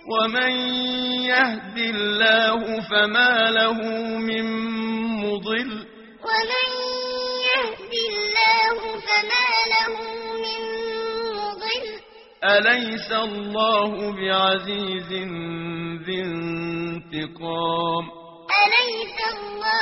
ومن يهد الله فما له من مضل ومن يهد الله فما له من مضل أليس الله بعزيز ذي انتقام أليس الله